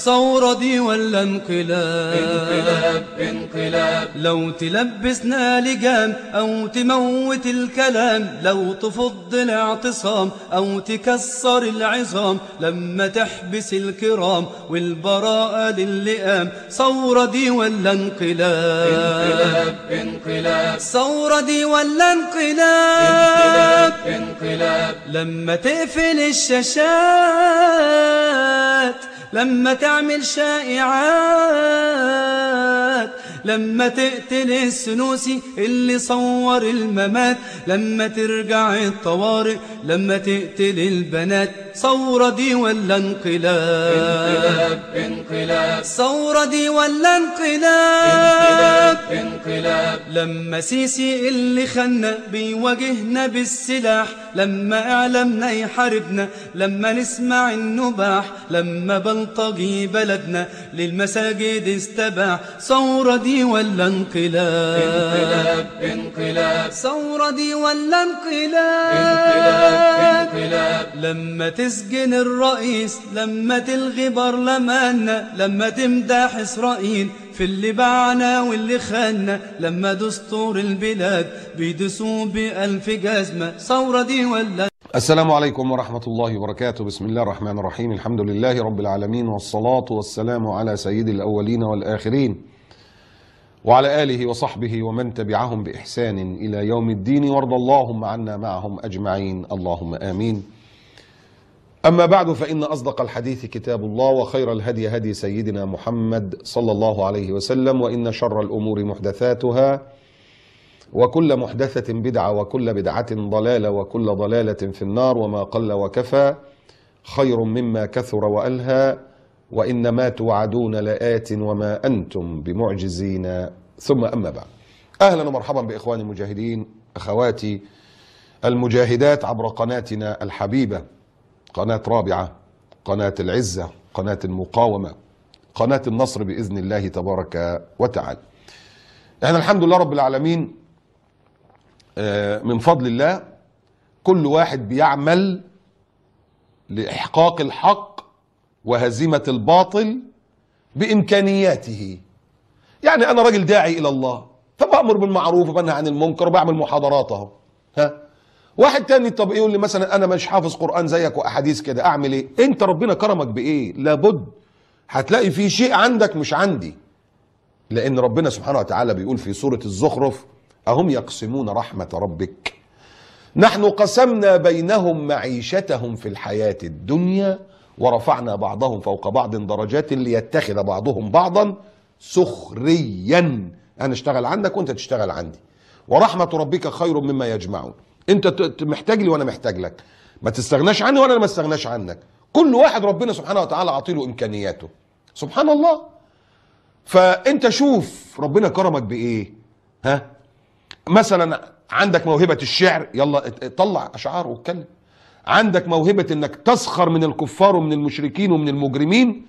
ثورة دي ولا انقلاب؟ انقلاب انقلاب. لو تلبسنا لجام أو تموت الكلام، لو تفض الاعتصام أو تكسر العظام، لما تحبس الكرام والبراءة للئام، ثورة دي ولا انقلاب؟ انقلاب انقلاب. ثورة دي ولا انقلاب انقلاب؟ انقلاب. لما تقفل الشاشات، لما تعمل شائعات، لما تقتل السنوسي اللي صور الممات، لما ترجع الطوارئ، لما تقتل البنات، ثورة دي ولا انقلاب؟ انقلاب انقلاب. ثورة دي ولا انقلاب انقلاب؟ انقلاب. لما سيسي اللي خلنا بيواجهنا بالسلاح، لما اعلامنا يحاربنا، لما نسمع النباح، لما بلطجي بلدنا للمساجد استباح، ثورة دي ولا انقلاب؟ انقلاب انقلاب. ثورة دي ولا انقلاب؟ انقلاب انقلاب. لما تسجن الرئيس، لما تلغي برلماننا، لما تمدح إسرائيل في اللي باعنا واللي خاننا، لما دستور البلاد بيدسوا بألف جزمة، ثورة دي ولا؟ السلام عليكم ورحمة الله وبركاته. بسم الله الرحمن الرحيم. الحمد لله رب العالمين، والصلاة والسلام على سيد الأولين والآخرين، وعلى آله وصحبه ومن تبعهم بإحسان إلى يوم الدين، وارض اللهم عنا معهم أجمعين، اللهم آمين. أما بعد، فإن أصدق الحديث كتاب الله، وخير الهدي هدي سيدنا محمد صلى الله عليه وسلم، وإن شر الأمور محدثاتها، وكل محدثة بدعة، وكل بدعة ضلالة، وكل ضلالة في النار، وما قل وكفى خير مما كثر وألهى، وإنما توعدون لآت وما أنتم بمعجزين. ثم أما بعد، أهلا ومرحبا بإخواني المجاهدين، أخواتي المجاهدات، عبر قناتنا الحبيبة، قناة رابعة، قناة العزة، قناة المقاومة، قناة النصر بإذن الله تبارك وتعالى. احنا الحمد لله رب العالمين، من فضل الله كل واحد بيعمل لإحقاق الحق وهزيمة الباطل بإمكانياته. يعني أنا راجل داعي إلى الله، فبأمر بالمعروف وبنهى عن المنكر وبعمل محاضرات اهو. واحد تاني طب يقول لي مثلا أنا مش حافظ قرآن زيك وأحاديث كده، أعمل إيه؟ أنت ربنا كرمك بإيه؟ لابد هتلاقي في شيء عندك مش عندي، لأن ربنا سبحانه وتعالى بيقول في سورة الزخرف: أهم يقسمون رحمة ربك نحن قسمنا بينهم معيشتهم في الحياة الدنيا ورفعنا بعضهم فوق بعض درجات ليتخذ بعضهم بعضا سخريا. أنا اشتغل عندك وأنت تشتغل عندي، ورحمة ربك خير مما يجمعون. أنت محتاج لي وأنا محتاج لك، ما تستغناش عني وأنا ما استغناش عنك. كل واحد ربنا سبحانه وتعالى عطيله إمكانياته، سبحان الله. فأنت شوف ربنا كرمك بإيه. مثلا عندك موهبة الشعر، يلا طلع أشعار واتكلم. عندك موهبة انك تسخر من الكفار ومن المشركين ومن المجرمين،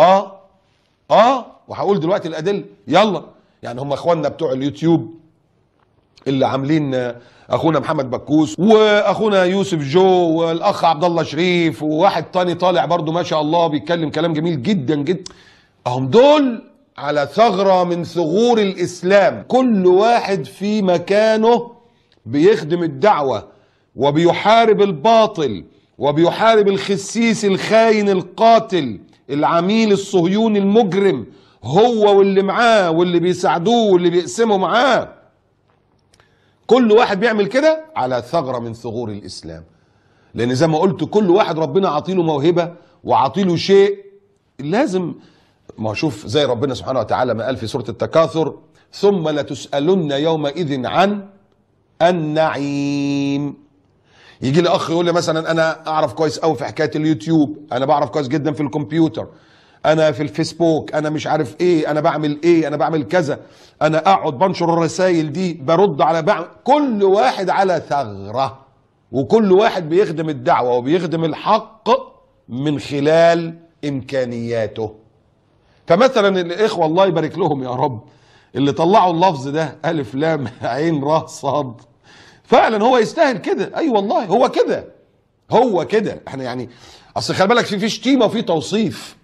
وهقول دلوقتي الأدلة، يلا. يعني هم اخواننا بتوع اليوتيوب اللي عاملين، اخونا محمد بكوس واخونا يوسف جو والاخ عبد الله شريف وواحد تاني طالع برضو ما شاء الله بيتكلم كلام جميل جدا جدا، هم دول على ثغرة من ثغور الإسلام. كل واحد في مكانه بيخدم الدعوة وبيحارب الباطل وبيحارب الخسيس الخاين القاتل العميل الصهيوني المجرم، هو واللي معاه واللي بيساعدوه واللي بيقسموا معاه. كل واحد بيعمل كده على ثغرة من ثغور الإسلام، لأن زي ما قلت كل واحد ربنا عطيله موهبة وعطيله شيء لازم. ما شوف زي ربنا سبحانه وتعالى ما قال في سورة التكاثر: ثم لتسألن يومئذ عن النعيم. يجي لي اخ يقول لي مثلا انا اعرف كويس قوي في حكايه اليوتيوب، انا بعرف كويس جدا في الكمبيوتر، انا في الفيسبوك، انا مش عارف ايه، انا بعمل ايه، انا بعمل كذا، انا اقعد بنشر الرسائل دي، برد على بعض. كل واحد على ثغره، وكل واحد بيخدم الدعوه وبيخدم الحق من خلال امكانياته. فمثلا الاخوه الله يبارك لهم يا رب اللي طلعوا اللفظ ده ألف لام عين راء صاد، فعلا هو يستاهل كده. اي والله هو كده، هو كده. احنا يعني اصل خلي بالك في شتيمه وفي توصيف،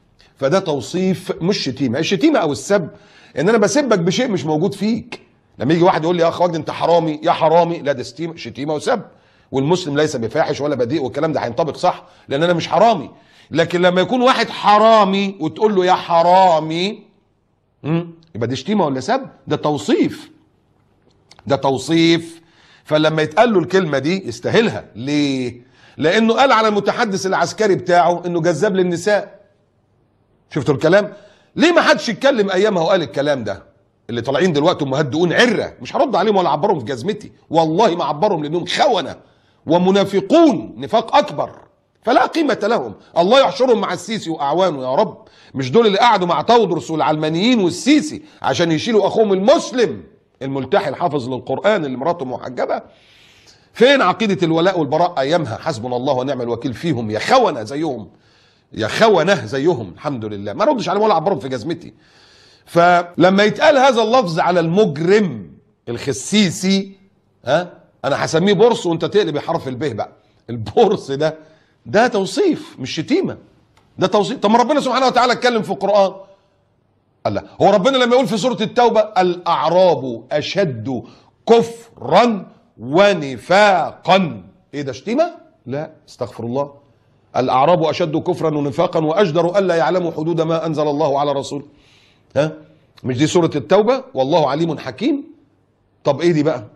فده توصيف مش شتيمه. الشتيمه او السب ان انا بسبك بشيء مش موجود فيك. لما يجي واحد يقول لي يا اخ وجدي انت حرامي يا حرامي، لا ده شتيمه وسب. والمسلم ليس بفاحش ولا بديء، والكلام ده هينطبق صح لان انا مش حرامي. لكن لما يكون واحد حرامي وتقول له يا حرامي، يبقى دي شتيمه ولا سب؟ ده توصيف، ده توصيف. فلما يتقال له الكلمه دي يستاهلها. ليه؟ لانه قال على المتحدث العسكري بتاعه انه جذاب للنساء. شفتوا الكلام؟ ليه ما حدش يتكلم ايامها وقال الكلام ده؟ اللي طالعين دلوقتي مهدئون عره، مش هرد عليهم ولا اعبرهم في جزمتي، والله ما اعبرهم لانهم خونه ومنافقون نفاق اكبر، فلا قيمه لهم. الله يحشرهم مع السيسي واعوانه يا رب. مش دول اللي قعدوا مع تودرس والعلمانيين والسيسي عشان يشيلوا اخوهم المسلم الملتحي الحافظ للقران اللي مراته محجبه؟ فين عقيده الولاء والبراء ايامها؟ حسبنا الله ونعم الوكيل فيهم، يا خونه زيهم، يا خونه زيهم. الحمد لله ما ردش عليهم ولا اعبرهم في جزمتي. فلما يتقال هذا اللفظ على المجرم الخسيسي، انا هسميه بورس وانت تقلب حرف الب بقى. البورس ده توصيف مش شتيمه، ده توصيف. طب ما ربنا سبحانه وتعالى اتكلم في القران. قال لا، هو ربنا لما يقول في سوره التوبه الاعراب اشد كفرا ونفاقا، ايه ده شتيمه؟ لا استغفر الله. الاعراب اشد كفرا ونفاقا واجدر الا يعلموا حدود ما انزل الله على رسوله. مش دي سورة التوبة؟ والله عليم حكيم. طب ايه دي بقى؟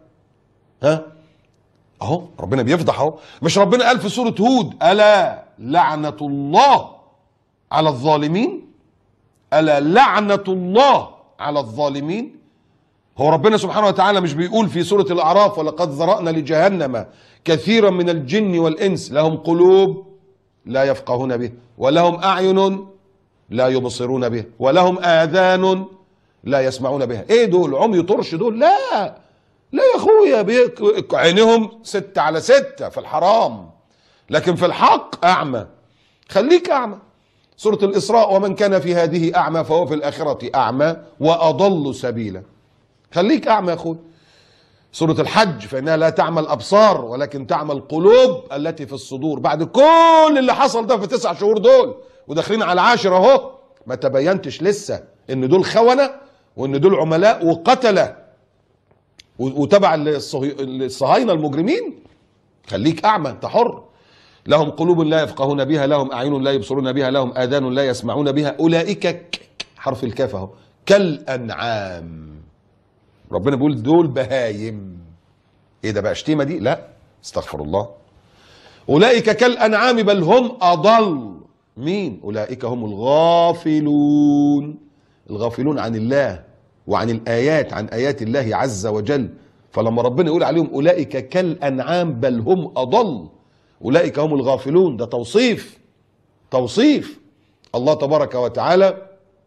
اهو ربنا بيفضح اهو. مش ربنا قال في سورة هود الا لعنة الله على الظالمين؟ الا لعنة الله على الظالمين. هو ربنا سبحانه وتعالى مش بيقول في سورة الاعراف ولقد ذرأنا لجهنم كثيرا من الجن والانس لهم قلوب لا يفقهون به ولهم اعين لا يبصرون به ولهم آذان لا يسمعون بها. ايه دول؟ عمي طرش دول؟ لا لا يا اخويا، عينهم 6/6 في الحرام، لكن في الحق اعمى. خليك اعمى. سورة الاسراء ومن كان في هذه اعمى فهو في الاخرة اعمى واضل سبيلا. خليك اعمى يا اخويا. سورة الحج فانها لا تعمى الابصار ولكن تعمى القلوب التي في الصدور. بعد كل اللي حصل ده في 9 شهور دول وداخلين على 10 اهو، ما تبينتش لسه ان دول خونة وان دول عملاء وقتلة وتبع الصهاينة المجرمين. خليك اعمى، انت حر. لهم قلوب لا يفقهون بها لهم اعين لا يبصرون بها لهم اذان لا يسمعون بها اولئك حرف الكاف اهو كالانعام. ربنا بيقول دول بهايم. ايه ده بقى شتيمة دي؟ لا استغفر الله. اولئك كالانعام بل هم اضل. مين؟ اولئك هم الغافلون، الغافلون عن الله وعن الايات، عن ايات الله عز وجل. فلما ربنا يقول عليهم اولئك كالانعام بل هم اضل، اولئك هم الغافلون، ده توصيف، توصيف. الله تبارك وتعالى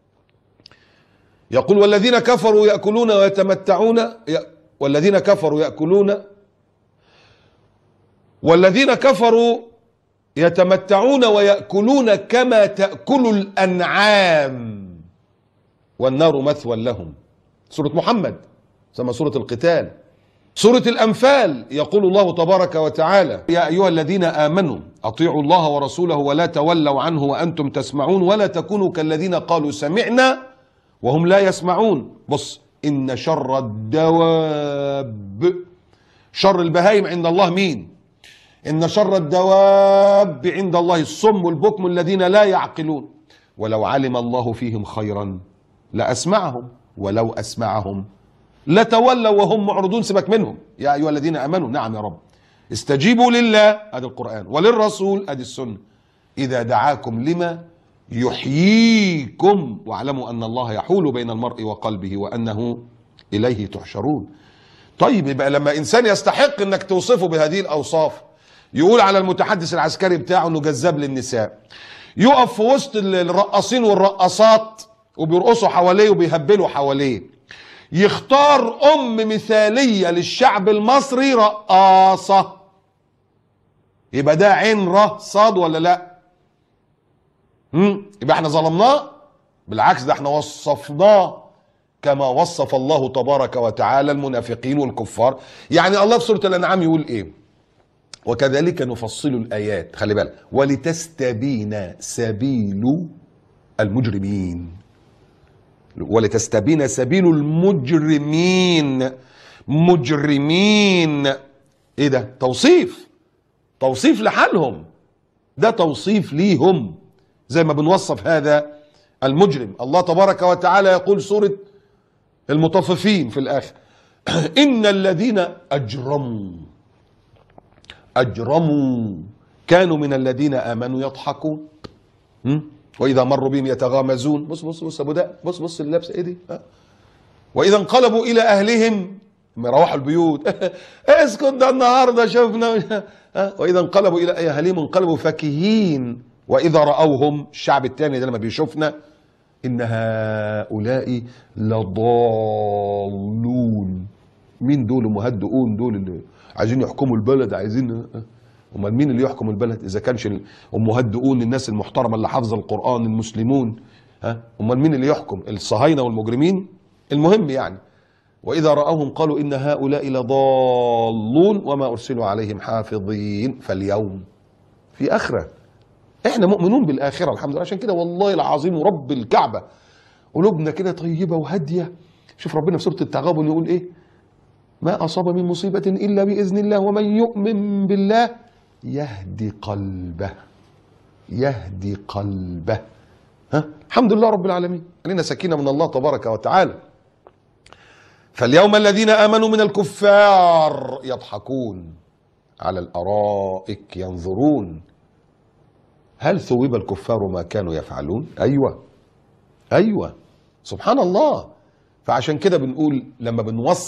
يقول والذين كفروا يأكلون ويتمتعون والذين كفروا يتمتعون ويأكلون كما تأكل الأنعام والنار مثوى لهم. سورة محمد ثم سورة القتال. سورة الأنفال يقول الله تبارك وتعالى يا أيها الذين آمنوا أطيعوا الله ورسوله ولا تولوا عنه وأنتم تسمعون ولا تكونوا كالذين قالوا سمعنا وهم لا يسمعون. بص، إن شر الدواب، شر البهايم عند الله مين؟ إن شر الدواب عند الله الصم والبكم الذين لا يعقلون ولو علم الله فيهم خيرا لأسمعهم ولو أسمعهم لتولوا وهم معرضون. سيبك منهم. يا أيها الذين آمنوا، نعم يا رب، استجيبوا لله ادي القرآن وللرسول ادي السنة إذا دعاكم لما يحييكم واعلموا أن الله يحول بين المرء وقلبه وأنه إليه تحشرون. طيب يبقى لما إنسان يستحق أنك توصفه بهذه الأوصاف، يقول على المتحدث العسكري بتاعه أنه جذاب للنساء، يقف في وسط الرقاصين والرقاصات وبيرقصوا حواليه وبيهبلوا حواليه، يختار مثالية للشعب المصري رقاصة، يبقى ده عين ر صاد ولا لا؟ يبقى احنا ظلمناه؟ بالعكس، ده احنا وصفناه كما وصف الله تبارك وتعالى المنافقين والكفار. يعني الله في سورة الأنعام يقول ايه؟ وكذلك نفصل الآيات، خلي بالك، ولتستبين سبيل المجرمين، ولتستبين سبيل المجرمين. مجرمين ايه ده؟ توصيف لحالهم، ده توصيف ليهم زي ما بنوصف هذا المجرم. الله تبارك وتعالى يقول سورة المطففين في الآخر إن الذين أجرموا كانوا من الذين آمنوا يضحكون وإذا مروا بهم يتغامزون. بص أبو ده، بص اللبسة إيه دي؟ وإذا انقلبوا إلى أهلهم لما يروحوا البيوت اسكت ده النهارده شفنا وإذا انقلبوا إلى أهلهم انقلبوا فكهين وإذا رأوهم، الشعب التاني ده لما بيشوفنا إن هؤلاء لضالون. مين دول المهدئون دول اللي عايزين يحكموا البلد؟ عايزين امال مين اللي يحكم البلد اذا كانش المهدئون الناس المحترمه اللي حافظه القرآن المسلمون؟ امال مين اللي يحكم؟ الصهاينه والمجرمين. المهم يعني واذا رأوهم قالوا ان هؤلاء لضالون وما ارسلوا عليهم حافظين. فاليوم في اخره، احنا مؤمنون بالاخره الحمد لله، عشان كده والله العظيم ورب الكعبه قلوبنا كده طيبه وهاديه. شوف ربنا في سوره التغابن يقول ايه؟ ما اصاب من مصيبه الا باذن الله ومن يؤمن بالله يهدي قلبه. الحمد لله رب العالمين، علينا سكينه من الله تبارك وتعالى. فاليوم الذين امنوا من الكفار يضحكون على الارائك ينظرون هل ثوب الكفار ما كانوا يفعلون؟ ايوه سبحان الله. فعشان كده بنقول لما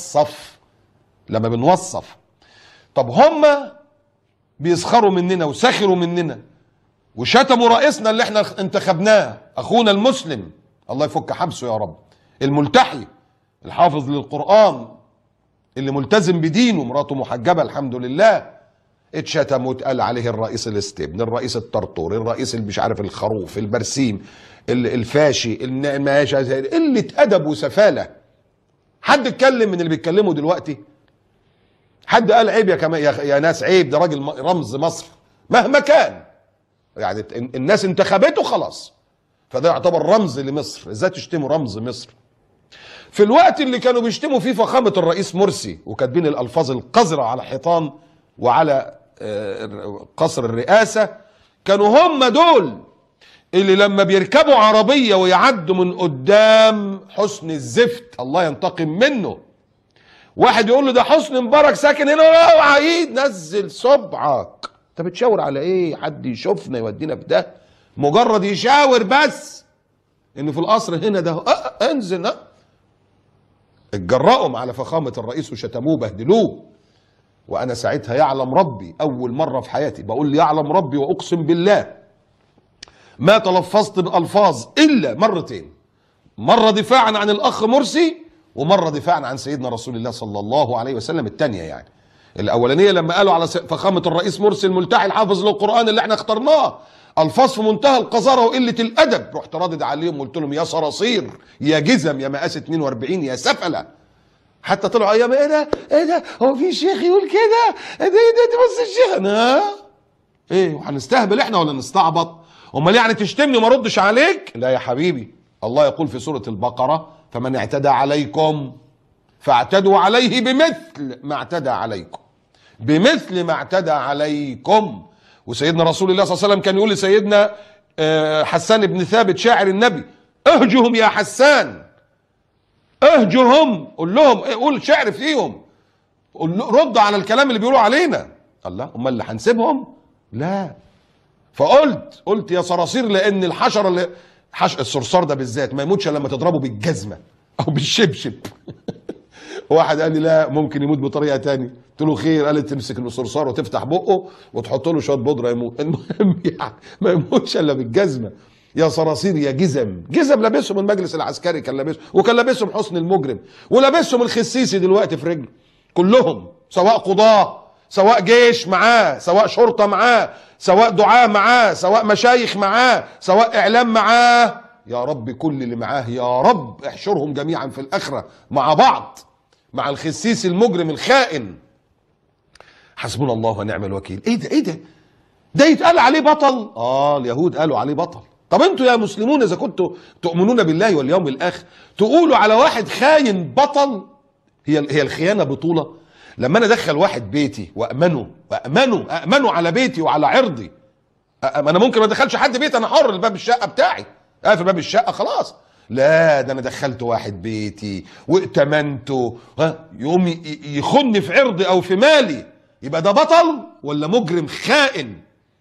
بنوصف طب هم بيسخروا مننا وسخروا مننا وشتموا رئيسنا اللي احنا انتخبناه، اخونا المسلم الله يفك حبسه يا رب، الملتحي الحافظ للقرآن اللي ملتزم بدينه، مراته محجبة الحمد لله، اتشتم واتقال عليه الرئيس الاستبن، الرئيس الطرطور، الرئيس اللي مش عارف الخروف، البرسيم، الفاشي، الماشي، قلة أدب وسفالة. حد اتكلم من اللي بيتكلموا دلوقتي؟ حد قال عيب يا ناس عيب؟ ده راجل رمز مصر مهما كان، يعني الناس انتخبته خلاص، فده يعتبر رمز لمصر. ازاي تشتموا رمز مصر في الوقت اللي كانوا بيشتموا فيه فخامة الرئيس مرسي وكاتبين الألفاظ القذرة على حيطان وعلى قصر الرئاسة؟ كانوا هم دول اللي لما بيركبوا عربية ويعدوا من قدام حسن الزفت الله ينتقم منه، واحد يقول له ده حسني مبارك ساكن هنا، عيد نزل صبعك، انت بتشاور على ايه؟ حد يشوفنا يودينا في ده؟ مجرد يشاور بس ان في القصر هنا ده انزل. اتجرأوا على فخامة الرئيس وشتموه بهدلوه، وانا ساعتها يعلم ربي اول مرة في حياتي بقول يعلم ربي واقسم بالله ما تلفظت بألفاظ الا مرتين، مرة دفاعا عن الاخ مرسي ومرة دفاعا عن سيدنا رسول الله صلى الله عليه وسلم. الثانية يعني الاولانية لما قالوا على فخامة الرئيس مرسي الملتحي الحافظ للقرآن اللي احنا اخترناه الفاظ في منتهى القذاره وقله الادب، رحت رادد عليهم وقلت لهم يا صراصير يا جزم يا مقاس 42 يا سفله. حتى طلعوا ايام ايه ده هو في شيخ يقول كده؟ ده بص الشيخ انا ايه وهنستهبل احنا ولا نستعبط؟ امال يعني تشتمني وما ردش عليك؟ لا يا حبيبي، الله يقول في سوره البقره فمن اعتدى عليكم فاعتدوا عليه بمثل ما اعتدى عليكم. وسيدنا رسول الله صلى الله عليه وسلم كان يقول لسيدنا حسان بن ثابت شاعر النبي اهجهم يا حسان، اهجهم، قول لهم قول شعر فيهم، رد على الكلام اللي بيقولوا علينا. الله، امال اللي هنسيبهم؟ لا. فقلت يا صراصير، لان الحشره اللي الصرصار ده بالذات ما يموتش لما تضربه بالجزمه او بالشبشب. واحد قال لي لا ممكن يموت بطريقه تانية، قلت له خير. قال لي تمسك الصرصار وتفتح بقه وتحط له شويه بودره يموت. المهم يعني ما يموتش الا بالجزمه. يا صراصير يا جزم لابسهم المجلس العسكري كان لابسهم، وكان لابسهم حسن المجرم، ولابسهم الخسيسي دلوقتي في رجله كلهم، سواء قضاه سواء جيش معاه سواء شرطه معاه سواء دعاة معاه سواء مشايخ معاه سواء اعلام معاه. يا رب كل اللي معاه يا رب احشرهم جميعا في الاخره مع بعض مع الخسيس المجرم الخائن. حسبنا الله ونعم الوكيل. ايه ده ده يتقال عليه بطل؟ اليهود قالوا عليه بطل. طب انتوا يا مسلمون اذا كنتوا تؤمنون بالله واليوم الاخر تقولوا على واحد خاين بطل؟ هي الخيانه بطوله؟ لما انا ادخل واحد بيتي وامنه على بيتي وعلى عرضي، انا ممكن ما ادخلش حد بيتي، انا حر، الباب الشقه بتاعي، اقفل باب الشقه خلاص. لا، ده انا دخلت واحد بيتي وائتمنته، يقوم يخن في عرضي او في مالي، يبقى ده بطل ولا مجرم خائن؟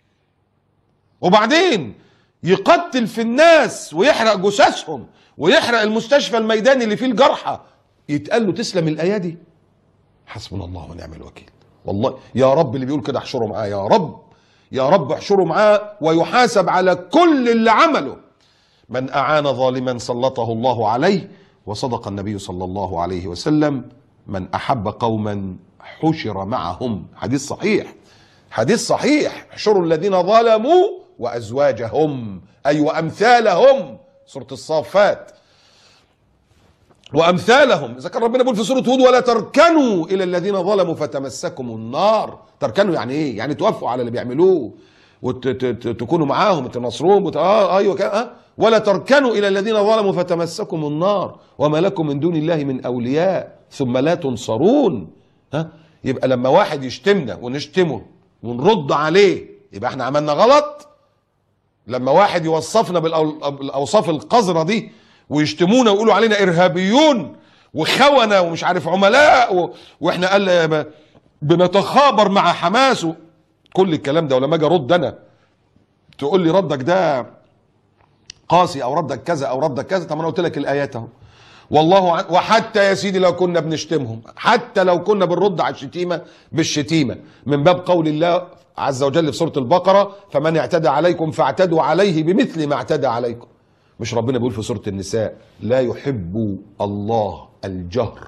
وبعدين يقتل في الناس ويحرق جثثهم ويحرق المستشفى الميداني اللي فيه الجرحى، يتقال له تسلم الايادي؟ حسبنا الله ونعم الوكيل. والله يا رب اللي بيقول كده احشره معاه، يا رب يا رب احشره معاه ويحاسب على كل اللي عمله. من أعان ظالما سلطه الله عليه، وصدق النبي صلى الله عليه وسلم: من أحب قوما حشر معهم. حديث صحيح، حديث صحيح. احشروا الذين ظلموا وأزواجهم، أي وأمثالهم، سورة الصافات، وأمثالهم. إذا كان ربنا بيقول في سورة هود: ولا تركنوا إلى الذين ظلموا فتمسكم النار. تركنوا يعني إيه؟ يعني توافقوا على اللي بيعملوه وتكونوا معاهم تنصروهم ايوه كده. ولا تركنوا الى الذين ظلموا فتمسكم النار وما لكم من دون الله من اولياء ثم لا تنصرون. يبقى لما واحد يشتمنا ونشتمه ونرد عليه يبقى احنا عملنا غلط. لما واحد يوصفنا بالاوصاف القذره دي ويشتمونا ويقولوا علينا ارهابيون وخونه ومش عارف عملاء واحنا قال بنتخابر مع حماس، كل الكلام ده، ولما اجي ارد انا تقول لي ردك ده قاسي او ردك كذا او ردك كذا. طب انا قلت لك الايات اهو. والله وحتى يا سيدي لو كنا بنشتمهم، حتى لو كنا بنرد على الشتيمه بالشتيمه، من باب قول الله عز وجل في سوره البقره: فمن اعتدى عليكم فاعتدوا عليه بمثل ما اعتدى عليكم. مش ربنا بيقول في سوره النساء: لا يحب الله الجهر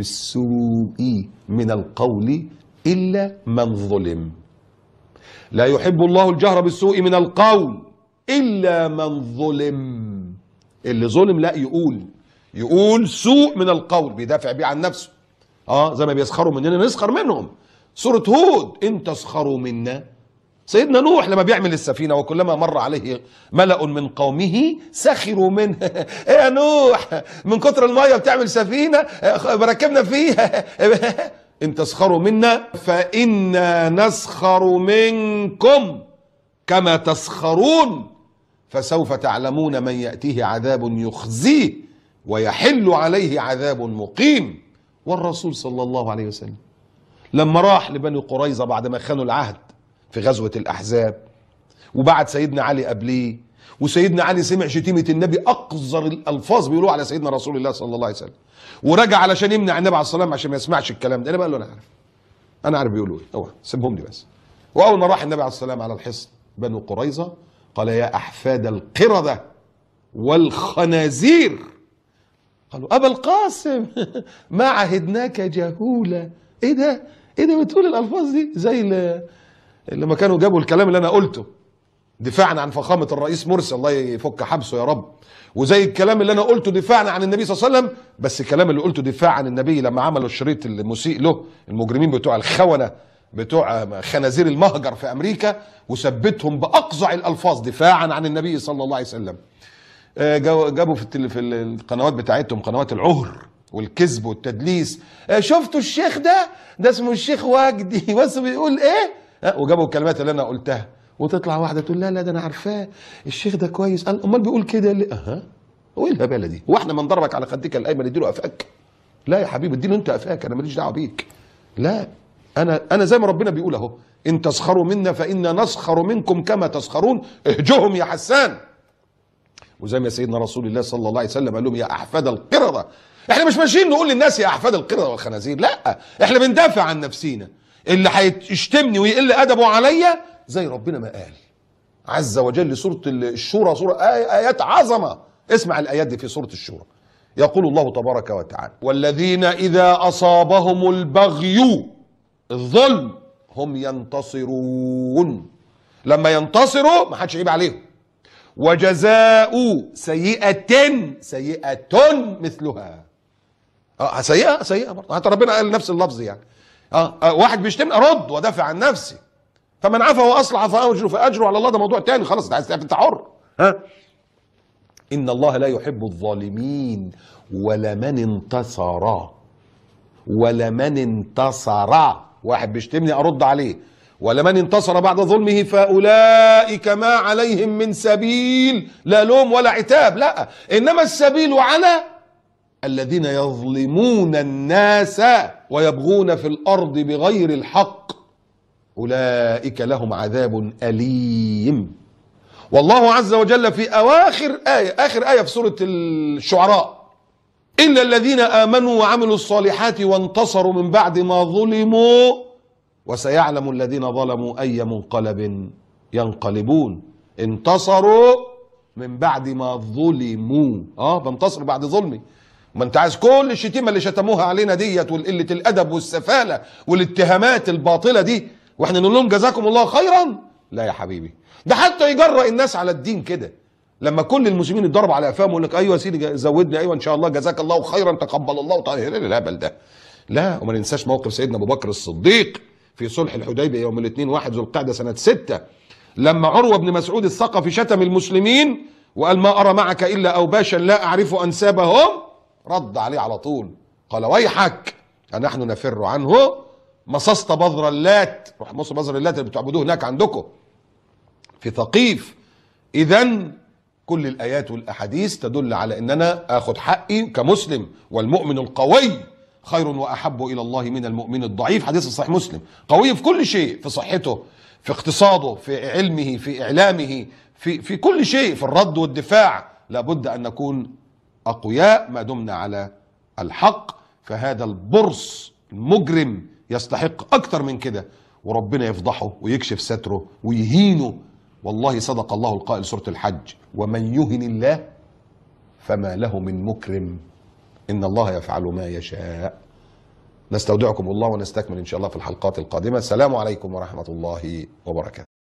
بالسوء من القول الا من ظلم. لا يحب الله الجهر بالسوء من القول إلا من ظلم. اللي ظلم لا يقول سوء من القول، بيدافع بيه عن نفسه. زي ما بيسخروا مننا نسخر منهم. سورة هود: إن تسخروا منا. سيدنا نوح لما بيعمل السفينة وكلما مر عليه ملأ من قومه سخروا منه. ايه يا نوح، من كتر المية بتعمل سفينة بركبنا فيها. إن تسخروا منا فإنا نسخر منكم كما تسخرون فسوف تعلمون من يأتيه عذاب يخزيه ويحل عليه عذاب مقيم. والرسول صلى الله عليه وسلم لما راح لبني قريظة بعد ما خانوا العهد في غزوة الأحزاب، وبعد سيدنا علي قبليه، وسيدنا علي سمع شتيمة النبي أقذر الألفاظ بيقولوا على سيدنا رسول الله صلى الله عليه وسلم، ورجع علشان يمنع النبي عليه الصلاة والسلام عشان ما يسمعش الكلام ده. انا بقى له انا عارف بيقولوا ايه، اوعى سيبهم لي بس. واول ما راح النبي عليه الصلاة والسلام على الحصن بنو قريظة قال: يا احفاد القردة والخنازير. قالوا: ابا القاسم ما عهدناك جهولا. ايه ده بتقول الالفاظ دي؟ زي لما كانوا جابوا الكلام اللي انا قلته دفاعا عن فخامة الرئيس مرسي، الله يفك حبسه يا رب، وزي الكلام اللي انا قلته دفاعا عن النبي صلى الله عليه وسلم، بس الكلام اللي قلته دفاع عن النبي لما عملوا الشريط المسيء له المجرمين بتوع الخونة بتوع خنازير المهجر في امريكا، وثبتهم باقزع الالفاظ دفاعا عن النبي صلى الله عليه وسلم. جابوا في القنوات بتاعتهم، قنوات العهر والكذب والتدليس: شفتوا الشيخ ده اسمه الشيخ وجدي، بس بيقول ايه، وجابوا الكلمات اللي انا قلتها، وتطلع واحده تقول: لا ده انا عارفاه الشيخ ده كويس. قال: امال بيقول كده ليه؟ وايه الهباله دي؟ واحنا من ضربك على خدك الايمن اديله قفاك؟ لا يا حبيبي، اديله انت قفاك، انا ماليش دعوه بيك. لا، انا زي ما ربنا بيقول اهو: ان تسخروا منا فانا نسخر منكم كما تسخرون. اهجهم يا حسان. وزي ما سيدنا رسول الله صلى الله عليه وسلم قال لهم: يا احفاد القردة. احنا مش ماشيين نقول للناس يا احفاد القردة والخنازير، لا، احنا بندافع عن نفسينا. اللي هيشتمني ويقل ادبه عليا زي ربنا ما قال عز وجل. سورة الشورى سورة آيات عظمة. اسمع الآيات دي في سورة الشورى. يقول الله تبارك وتعالى: والذين إذا أصابهم البغي الظلم هم ينتصرون. لما ينتصروا ما حدش يعيب عليهم. وجزاء سيئة مثلها. سيئة برضه. حتى ربنا قال نفس اللفظ يعني. واحد بيشتمني ارد وادافع عن نفسي. فمن عفا واصلح فاجره على الله، ده موضوع تاني خلاص، انت حر. إن الله لا يحب الظالمين. ولمن انتصر واحد بيشتمني أرد عليه، ولمن انتصر بعد ظلمه فأولئك ما عليهم من سبيل، لا لوم ولا عتاب، لا، إنما السبيل على الذين يظلمون الناس ويبغون في الأرض بغير الحق، أولئك لهم عذاب أليم. والله عز وجل في آخر آية في سورة الشعراء: إلا الذين آمنوا وعملوا الصالحات وانتصروا من بعد ما ظلموا وسيعلم الذين ظلموا أي منقلب ينقلبون. انتصروا من بعد ما ظلموا، بنتصر بعد ظلمي. ما انت عايز كل الشتيمة اللي شتموها علينا ديت والقلة الأدب والسفالة والاتهامات الباطلة دي واحنا نقول لهم جزاكم الله خيرا؟ لا يا حبيبي، ده حتى يجرأ الناس على الدين كده، لما كل المسلمين يتضرب على قفاهم ويقول لك ايوه يا سيدي زودني، ايوه ان شاء الله جزاك الله خيرا تقبل الله تعالى، الهبل ده. لا، وما ننساش موقف سيدنا ابو بكر الصديق في صلح الحديبيه يوم الاثنين 1 ذو القعده سنه 6، لما عروه بن مسعود الثقفي شتم المسلمين وقال ما ارى معك الا اوباشا لا اعرف انسابهم، رد عليه على طول قال ويحك أنحن نفر عنه مصصت بذر اللات، روح مصر بذر اللات اللي بتعبدوه هناك عندكم في ثقيف. إذن كل الآيات والأحاديث تدل على أن أنا أخذ حقي كمسلم، والمؤمن القوي خير وأحب إلى الله من المؤمن الضعيف، حديث صحيح مسلم. قوي في كل شيء، في صحته، في اقتصاده، في علمه، في إعلامه، في كل شيء، في الرد والدفاع. لابد أن نكون أقوياء ما دمنا على الحق. فهذا البرص المجرم يستحق أكتر من كده، وربنا يفضحه ويكشف ستره ويهينه. والله صدق الله القائل سورة الحج: ومن يهن الله فما له من مكرم إن الله يفعل ما يشاء. نستودعكم الله ونستكمل إن شاء الله في الحلقات القادمة. السلام عليكم ورحمة الله وبركاته.